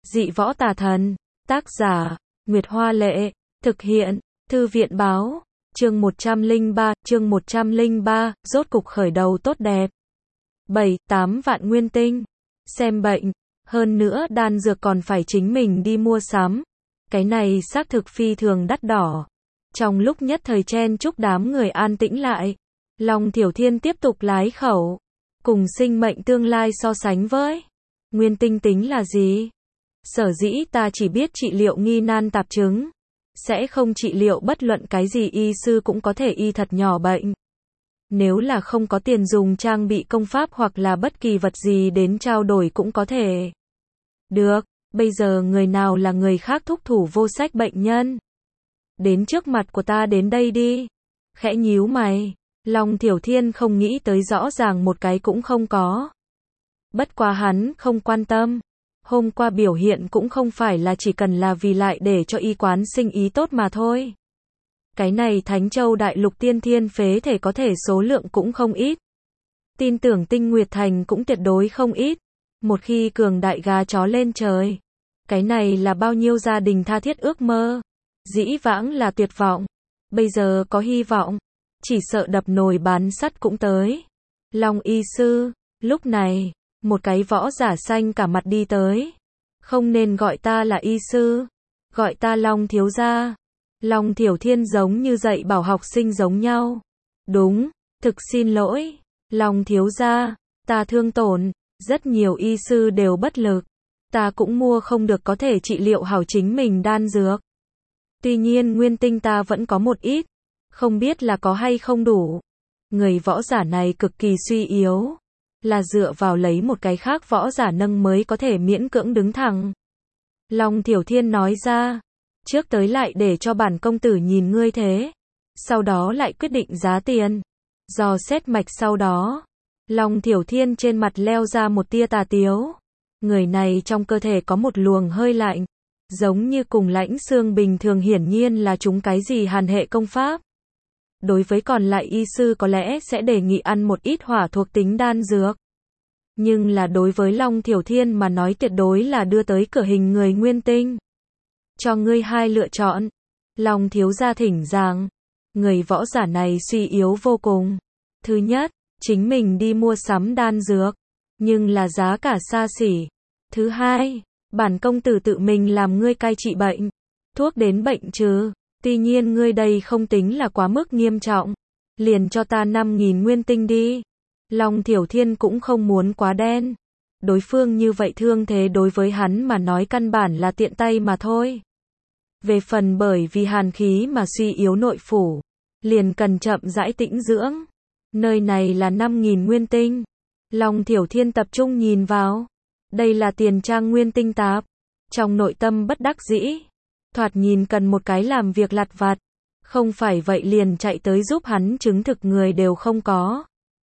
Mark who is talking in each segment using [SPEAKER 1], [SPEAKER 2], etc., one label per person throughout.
[SPEAKER 1] Dị võ tà thần. Tác giả, Nguyệt Hoa Lệ. Thực hiện, Thư viện Báo. Chương 103, rốt cục khởi đầu tốt đẹp. 7-8 vạn nguyên tinh. Xem bệnh. Hơn nữa đan dược còn phải chính mình đi mua sắm. Cái này xác thực phi thường đắt đỏ. Trong lúc nhất thời chen chúc đám người an tĩnh lại, Long Thiểu Thiên tiếp tục lái khẩu. Cùng sinh mệnh tương lai so sánh với nguyên tinh tính là gì? Sở dĩ ta chỉ biết trị liệu nghi nan tạp chứng, sẽ không trị liệu bất luận cái gì, y sư cũng có thể y thật nhỏ bệnh. Nếu là không có tiền dùng trang bị công pháp hoặc là bất kỳ vật gì đến trao đổi cũng có thể. Được, bây giờ người nào là người khác thúc thủ vô sách bệnh nhân? Đến trước mặt của ta đến đây đi. Khẽ nhíu mày, Long Thiểu Thiên không nghĩ tới rõ ràng một cái cũng không có. Bất quá hắn không quan tâm. Hôm qua biểu hiện cũng không phải là chỉ cần là vì lại để cho y quán sinh ý tốt mà thôi. Cái này Thánh Châu Đại Lục tiên thiên phế thể có thể số lượng cũng không ít. Tin tưởng Tinh Nguyệt Thành cũng tuyệt đối không ít. Một khi cường đại gà chó lên trời, cái này là bao nhiêu gia đình tha thiết ước mơ. Dĩ vãng là tuyệt vọng, bây giờ có hy vọng. Chỉ sợ đập nồi bán sắt cũng tới. Long y sư, lúc này, một cái võ giả xanh cả mặt đi tới. Không nên gọi ta là y sư, gọi ta Long thiếu gia. Long Thiểu Thiên giống như dạy bảo học sinh giống nhau. Đúng, thực xin lỗi, Long thiếu gia, ta thương tổn, rất nhiều y sư đều bất lực. Ta cũng mua không được có thể trị liệu hảo chính mình đan dược. Tuy nhiên nguyên tinh ta vẫn có một ít, không biết là có hay không đủ. Người võ giả này cực kỳ suy yếu, là dựa vào lấy một cái khác võ giả nâng mới có thể miễn cưỡng đứng thẳng. Long Thiểu Thiên nói ra, trước tới lại để cho bản công tử nhìn ngươi thế, sau đó lại quyết định giá tiền. Dò xét mạch sau đó, Long Thiểu Thiên trên mặt leo ra một tia tà tiếu. Người này trong cơ thể có một luồng hơi lạnh, giống như cùng lãnh xương bình thường, hiển nhiên là chúng cái gì hàn hệ công pháp. Đối với còn lại y sư có lẽ sẽ đề nghị ăn một ít hỏa thuộc tính đan dược. Nhưng là đối với Long Thiểu Thiên mà nói tuyệt đối là đưa tới cửa hình người nguyên tinh. Cho ngươi hai lựa chọn. Long thiếu gia thỉnh giảng. Người võ giả này suy yếu vô cùng. Thứ nhất, chính mình đi mua sắm đan dược, nhưng là giá cả xa xỉ. Thứ hai, bản công tử tự mình làm ngươi cai trị bệnh, thuốc đến bệnh trừ. Tuy nhiên ngươi đây không tính là quá mức nghiêm trọng, liền cho ta 5.000 nguyên tinh đi. Long Thiểu Thiên cũng không muốn quá đen. Đối phương như vậy thương thế đối với hắn mà nói căn bản là tiện tay mà thôi. Về phần bởi vì hàn khí mà suy yếu nội phủ, liền cần chậm rãi tĩnh dưỡng. Nơi này là 5.000 nguyên tinh. Long Thiểu Thiên tập trung nhìn vào. Đây là tiền trang nguyên tinh tạp. Trong nội tâm bất đắc dĩ. Thoạt nhìn cần một cái làm việc lặt vặt. Không phải vậy liền chạy tới giúp hắn chứng thực người đều không có.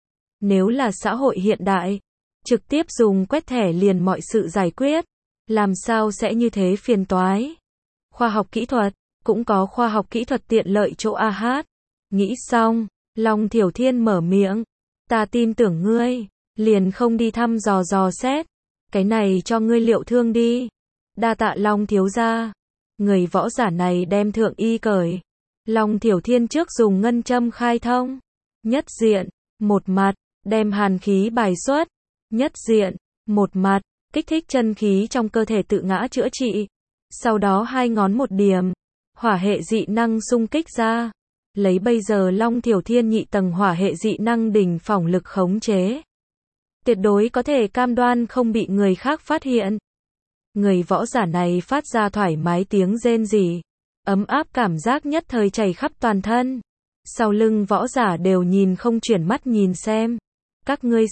[SPEAKER 1] Nếu là xã hội hiện đại, trực tiếp dùng quét thẻ liền mọi sự giải quyết. Làm sao sẽ như thế phiền toái. Khoa học kỹ thuật, cũng có khoa học kỹ thuật tiện lợi chỗ AH. Nghĩ xong, Long Thiểu Thiên mở miệng. Ta tin tưởng ngươi, liền không đi thăm dò xét. Cái này cho ngươi liệu thương đi. Đa tạ Long thiếu gia. Người võ giả này đem thượng y cởi. Long Thiểu Thiên trước dùng ngân châm khai thông. Nhất diện, một mặt, đem hàn khí bài xuất. Nhất diện, một mặt, kích thích chân khí trong cơ thể tự ngã chữa trị. Sau đó hai ngón một điểm, hỏa hệ dị năng xung kích ra. Lấy bây giờ Long Thiểu Thiên nhị tầng hỏa hệ dị năng đỉnh phỏng lực khống chế, tuyệt đối có thể cam đoan không bị người khác phát hiện. Người võ giả này phát ra thoải mái tiếng rên rỉ, ấm áp cảm giác nhất thời chảy khắp toàn thân. Sau lưng võ giả đều nhìn không chuyển mắt nhìn xem. Các ngươi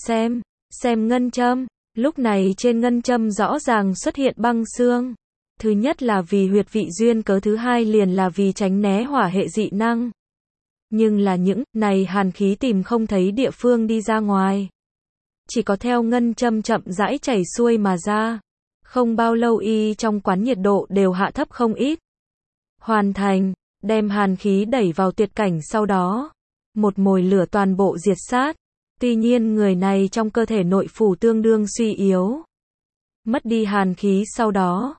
[SPEAKER 1] xem ngân châm. Lúc này trên ngân châm rõ ràng xuất hiện băng xương. Thứ nhất là vì huyệt vị duyên cớ, thứ hai liền là vì tránh né hỏa hệ dị năng. Nhưng là những này hàn khí tìm không thấy địa phương đi ra ngoài. Chỉ có theo ngân châm chậm rãi chảy xuôi mà ra. Không bao lâu y trong quán nhiệt độ đều hạ thấp không ít. Hoàn thành, đem hàn khí đẩy vào tuyệt cảnh sau đó. Một mồi lửa toàn bộ diệt sát. Tuy nhiên người này trong cơ thể nội phủ tương đương suy yếu. Mất đi hàn khí sau đó,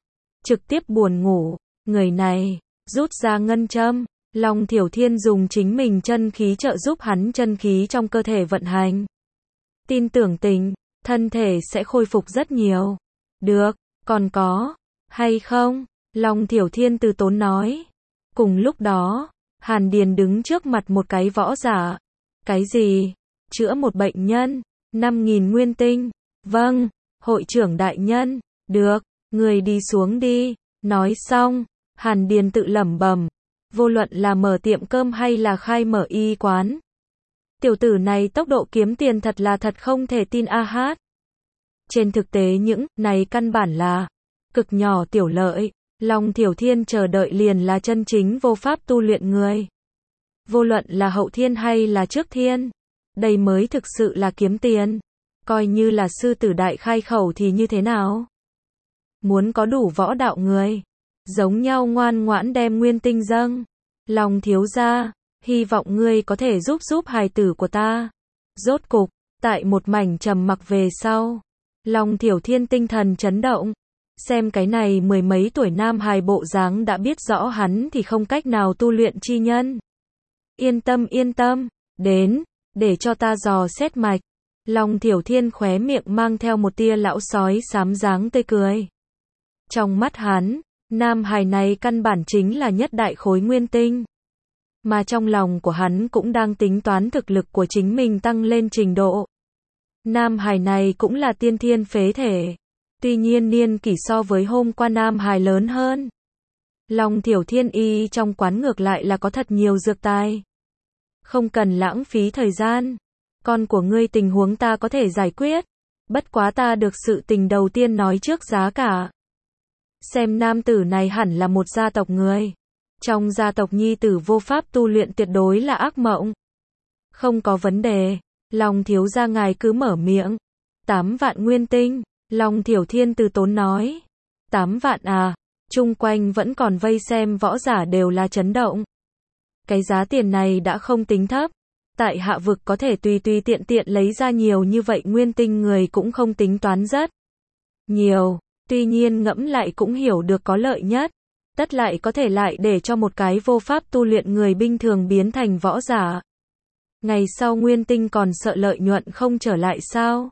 [SPEAKER 1] trực tiếp buồn ngủ. Người này, rút ra ngân châm, Long Thiểu Thiên dùng chính mình chân khí trợ giúp hắn chân khí trong cơ thể vận hành. Tin tưởng thân thể sẽ khôi phục rất nhiều. Được, còn có, hay không? Long Thiểu Thiên từ tốn nói. Cùng lúc đó, Hàn Điền đứng trước mặt một cái võ giả. Cái gì? Chữa một bệnh nhân, 5.000 nguyên tinh. Vâng, hội trưởng đại nhân, được, người đi xuống đi. Nói xong, Hàn Điền tự lẩm bẩm, vô luận là mở tiệm cơm hay là khai mở y quán. Tiểu tử này tốc độ kiếm tiền thật là thật không thể tin a hát. Trên thực tế những này căn bản là cực nhỏ tiểu lợi. Long Thiểu Thiên chờ đợi liền là chân chính vô pháp tu luyện người. Vô luận là hậu thiên hay là trước thiên, đây mới thực sự là kiếm tiền. Coi như là sư tử đại khai khẩu thì như thế nào? Muốn có đủ võ đạo người, giống nhau ngoan ngoãn đem nguyên tinh dâng. Long thiếu gia, hy vọng ngươi có thể giúp hài tử của ta. Rốt cục, tại một mảnh trầm mặc về sau, Long Thiểu Thiên tinh thần chấn động. Xem cái này mười mấy tuổi nam hài bộ dáng đã biết rõ hắn thì không cách nào tu luyện chi nhân. Yên tâm, đến, để cho ta dò xét mạch. Long Thiểu Thiên khóe miệng mang theo một tia lão sói xám dáng tươi cười. Trong mắt hắn, nam hài này căn bản chính là nhất đại khối nguyên tinh. Mà trong lòng của hắn cũng đang tính toán thực lực của chính mình tăng lên trình độ. Nam hài này cũng là tiên thiên phế thể. Tuy nhiên niên kỷ so với hôm qua nam hài lớn hơn. Long Thiểu Thiên y trong quán ngược lại là có thật nhiều dược tài. Không cần lãng phí thời gian. Con của ngươi tình huống ta có thể giải quyết. Bất quá ta được sự tình đầu tiên nói trước giá cả. Xem nam tử này hẳn là một gia tộc người. Trong gia tộc nhi tử vô pháp tu luyện tuyệt đối là ác mộng. Không có vấn đề. Long thiếu gia ngài cứ mở miệng. 8 vạn nguyên tinh. Long Thiểu Thiên từ tốn nói. 8 vạn à? Chung quanh vẫn còn vây xem võ giả đều là chấn động. Cái giá tiền này đã không tính thấp. Tại hạ vực có thể tùy tiện lấy ra nhiều như vậy nguyên tinh người cũng không tính toán rất nhiều. Tuy nhiên ngẫm lại cũng hiểu được có lợi nhất. Tất lại có thể lại để cho một cái vô pháp tu luyện người bình thường biến thành võ giả. Ngày sau nguyên tinh còn sợ lợi nhuận không trở lại sao?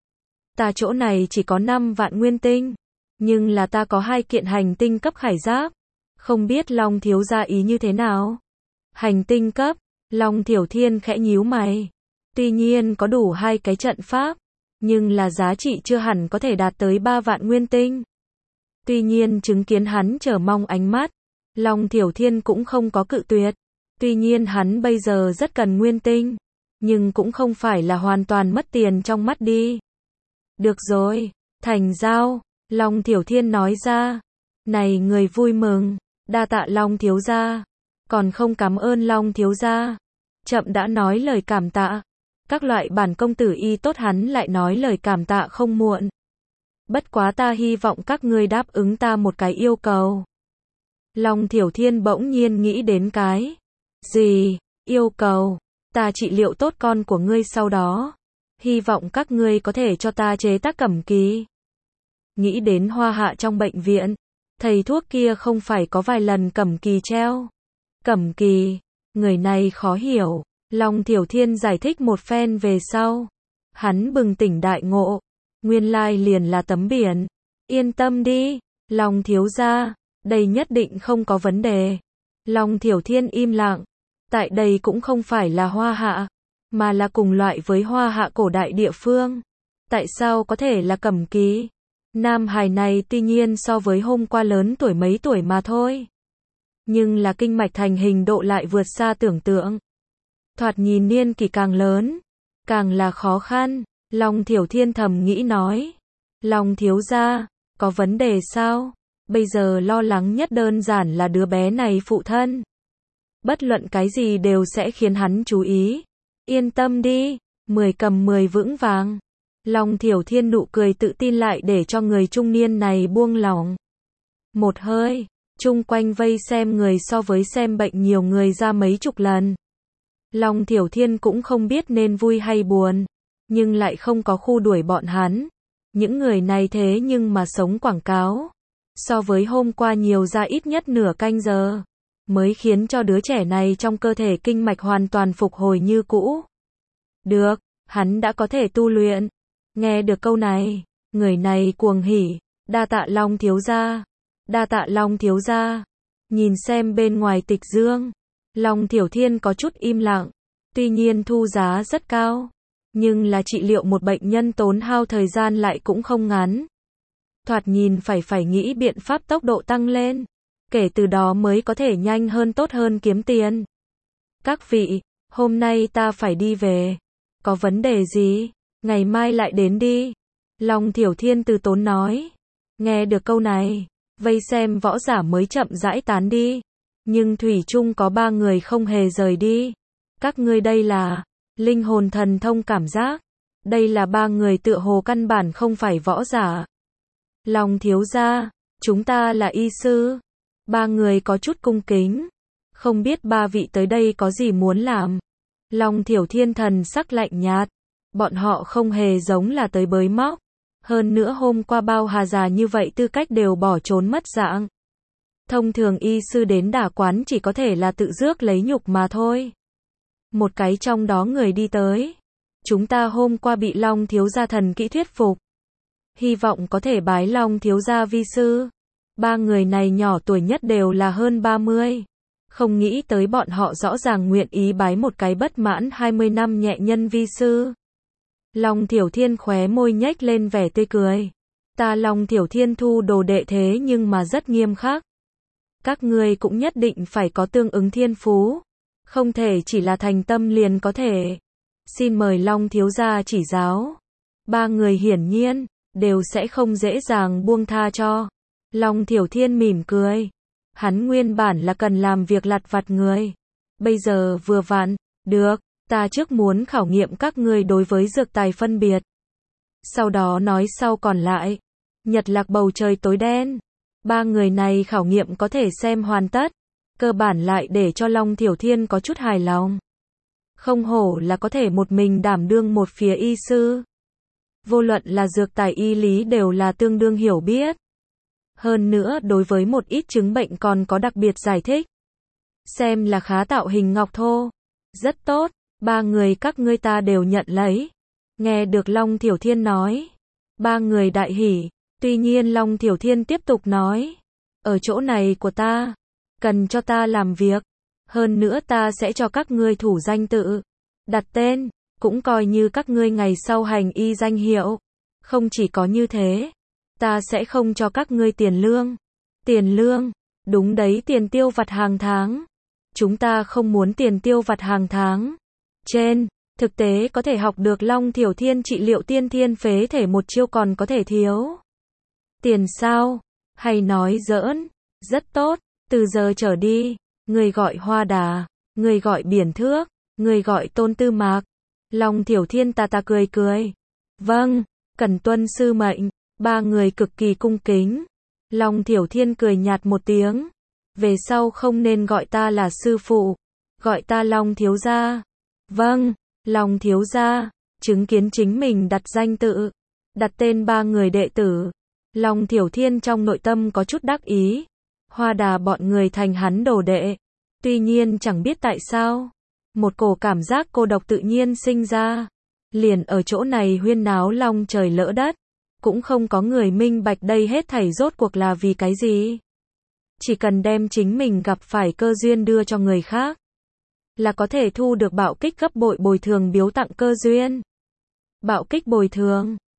[SPEAKER 1] Ta chỗ này chỉ có 5 vạn nguyên tinh. Nhưng là ta có 2 kiện hành tinh cấp khải giáp. Không biết Long thiếu gia ý như thế nào? Hành tinh cấp, Long Thiểu Thiên khẽ nhíu mày. Tuy nhiên có đủ 2 cái trận pháp. Nhưng là giá trị chưa hẳn có thể đạt tới 3 vạn nguyên tinh. Tuy nhiên chứng kiến hắn chờ mong ánh mắt, Long Thiểu Thiên cũng không có cự tuyệt. Tuy nhiên hắn bây giờ rất cần nguyên tinh. Nhưng cũng không phải là hoàn toàn mất tiền trong mắt đi. Được rồi, thành giao, Long Thiểu Thiên nói ra. Này người vui mừng, đa tạ Long thiếu gia. Còn không cảm ơn Long thiếu gia. Chậm đã nói lời cảm tạ. Các loại bản công tử y tốt hắn lại nói lời cảm tạ không muộn. Bất quá ta hy vọng các ngươi đáp ứng ta một cái yêu cầu. Long Thiểu Thiên bỗng nhiên nghĩ đến cái. Gì? Yêu cầu? Ta trị liệu tốt con của ngươi sau đó. Hy vọng các ngươi có thể cho ta chế tác cẩm kỳ. Nghĩ đến Hoa Hạ trong bệnh viện. Thầy thuốc kia không phải có vài lần cẩm kỳ treo. Cẩm kỳ. Người này khó hiểu. Long Thiểu Thiên giải thích một phen về sau. Hắn bừng tỉnh đại ngộ. Nguyên lai liền là tấm biển. Yên tâm đi. Long thiếu gia. Đây nhất định không có vấn đề. Long Thiểu Thiên im lặng. Tại đây cũng không phải là Hoa Hạ. Mà là cùng loại với Hoa Hạ cổ đại địa phương. Tại sao có thể là cẩm kỳ? Nam hài này tuy nhiên so với hôm qua lớn tuổi mấy tuổi mà thôi. Nhưng là kinh mạch thành hình độ lại vượt xa tưởng tượng. Thoạt nhìn niên kỷ càng lớn, càng là khó khăn. Long Thiểu Thiên thầm nghĩ nói. Long thiếu gia, có vấn đề sao? Bây giờ lo lắng nhất đơn giản là đứa bé này phụ thân. Bất luận cái gì đều sẽ khiến hắn chú ý. Yên tâm đi, 10 cầm 10 vững vàng. Long Thiểu Thiên nụ cười tự tin lại để cho người trung niên này buông lỏng. Một hơi, chung quanh vây xem người so với xem bệnh nhiều người ra mấy chục lần. Long Thiểu Thiên cũng không biết nên vui hay buồn, nhưng lại không có khu đuổi bọn hắn. Những người này thế nhưng mà sống quảng cáo. so với hôm qua nhiều ra ít nhất nửa canh giờ, mới khiến cho đứa trẻ này trong cơ thể kinh mạch hoàn toàn phục hồi như cũ. Được, hắn đã có thể tu luyện. Nghe được câu này, người này cuồng hỉ, đa tạ Long thiếu gia, đa tạ Long thiếu gia. Nhìn xem bên ngoài tịch dương, Long Thiểu Thiên có chút im lặng, tuy nhiên thu giá rất cao, nhưng là trị liệu một bệnh nhân tốn hao thời gian lại cũng không ngắn. Thoạt nhìn phải nghĩ biện pháp tốc độ tăng lên, kể từ đó mới có thể nhanh hơn tốt hơn kiếm tiền. Các vị, hôm nay ta phải đi về, có vấn đề gì, ngày mai lại đến đi. Long Thiểu Thiên từ tốn nói. Nghe được câu này, vây xem võ giả mới chậm rãi tán đi, nhưng thủy chung có 3 người không hề rời đi. Các ngươi đây là linh hồn thần thông cảm giác. Đây là 3 người tựa hồ căn bản không phải võ giả. Long thiếu gia, chúng ta là y sư. 3 người có chút cung kính. Không biết 3 vị tới đây có gì muốn làm. Long Thiểu Thiên thần sắc lạnh nhạt. Bọn họ không hề giống là tới bới móc. Hơn nữa hôm qua bao hà già như vậy tư cách đều bỏ trốn mất dạng. Thông thường y sư đến đả quán chỉ có thể là tự rước lấy nhục mà thôi. Một cái trong đó người đi tới. Chúng ta hôm qua bị Long thiếu gia thần kỹ thuyết phục. Hy vọng có thể bái Long thiếu gia vi sư. 3 người này nhỏ tuổi nhất đều là hơn 30. Không nghĩ tới bọn họ rõ ràng nguyện ý bái một cái bất mãn 20 năm nhẹ nhân vi sư. Long Thiểu Thiên khóe môi nhếch lên vẻ tươi cười. Ta Long Thiểu Thiên thu đồ đệ thế nhưng mà rất nghiêm khắc. Các ngươi cũng nhất định phải có tương ứng thiên phú. Không thể chỉ là thành tâm liền có thể. Xin mời Long thiếu gia chỉ giáo. 3 người hiển nhiên đều sẽ không dễ dàng buông tha cho. Long Thiểu Thiên mỉm cười. Hắn nguyên bản là cần làm việc lặt vặt người. Bây giờ vừa vặn, được, ta trước muốn khảo nghiệm các ngươi đối với dược tài phân biệt. Sau đó nói sau còn lại. Nhật lạc bầu trời tối đen. 3 người này khảo nghiệm có thể xem hoàn tất. Cơ bản lại để cho Long Thiểu Thiên có chút hài lòng. Không hổ là có thể một mình đảm đương một phía y sư. Vô luận là dược tài y lý đều là tương đương hiểu biết. Hơn nữa đối với một ít chứng bệnh còn có đặc biệt giải thích. Xem là khá tạo hình ngọc thô. Rất tốt, 3 người các ngươi ta đều nhận lấy. Nghe được Long Thiểu Thiên nói. 3 người đại hỉ. Tuy nhiên Long Thiểu Thiên tiếp tục nói. Ở chỗ này của ta, cần cho ta làm việc. Hơn nữa ta sẽ cho các ngươi thủ danh tự. Đặt tên, cũng coi như các ngươi ngày sau hành y danh hiệu. Không chỉ có như thế. Ta sẽ không cho các ngươi tiền lương. Tiền lương, đúng đấy, tiền tiêu vặt hàng tháng. Chúng ta không muốn tiền tiêu vặt hàng tháng. Trên thực tế có thể học được Long Thiểu Thiên trị liệu tiên thiên phế thể một chiêu còn có thể thiếu. Tiền sao? Hay nói giỡn? Rất tốt, từ giờ trở đi, người gọi Hoa Đà, người gọi Biển Thước, người gọi Tôn Tư Mạc. Long Thiểu Thiên ta cười cười. Vâng, cần tuân sư mệnh. 3 người cực kỳ cung kính. Long Thiểu Thiên cười nhạt một tiếng. Về sau không nên gọi ta là sư phụ, gọi ta Long thiếu gia. Vâng, Long thiếu gia. Chứng kiến chính mình đặt danh tự, đặt tên 3 người đệ tử. Long Thiểu Thiên trong nội tâm có chút đắc ý. Hoa Đà bọn người thành hắn đồ đệ. Tuy nhiên chẳng biết tại sao, một cổ cảm giác cô độc tự nhiên sinh ra. Liền ở chỗ này huyên náo long trời lỡ đất. Cũng không có người minh bạch đây hết thảy rốt cuộc là vì cái gì. Chỉ cần đem chính mình gặp phải cơ duyên đưa cho người khác, là có thể thu được bạo kích gấp bội bồi thường biếu tặng cơ duyên. Bạo kích bồi thường.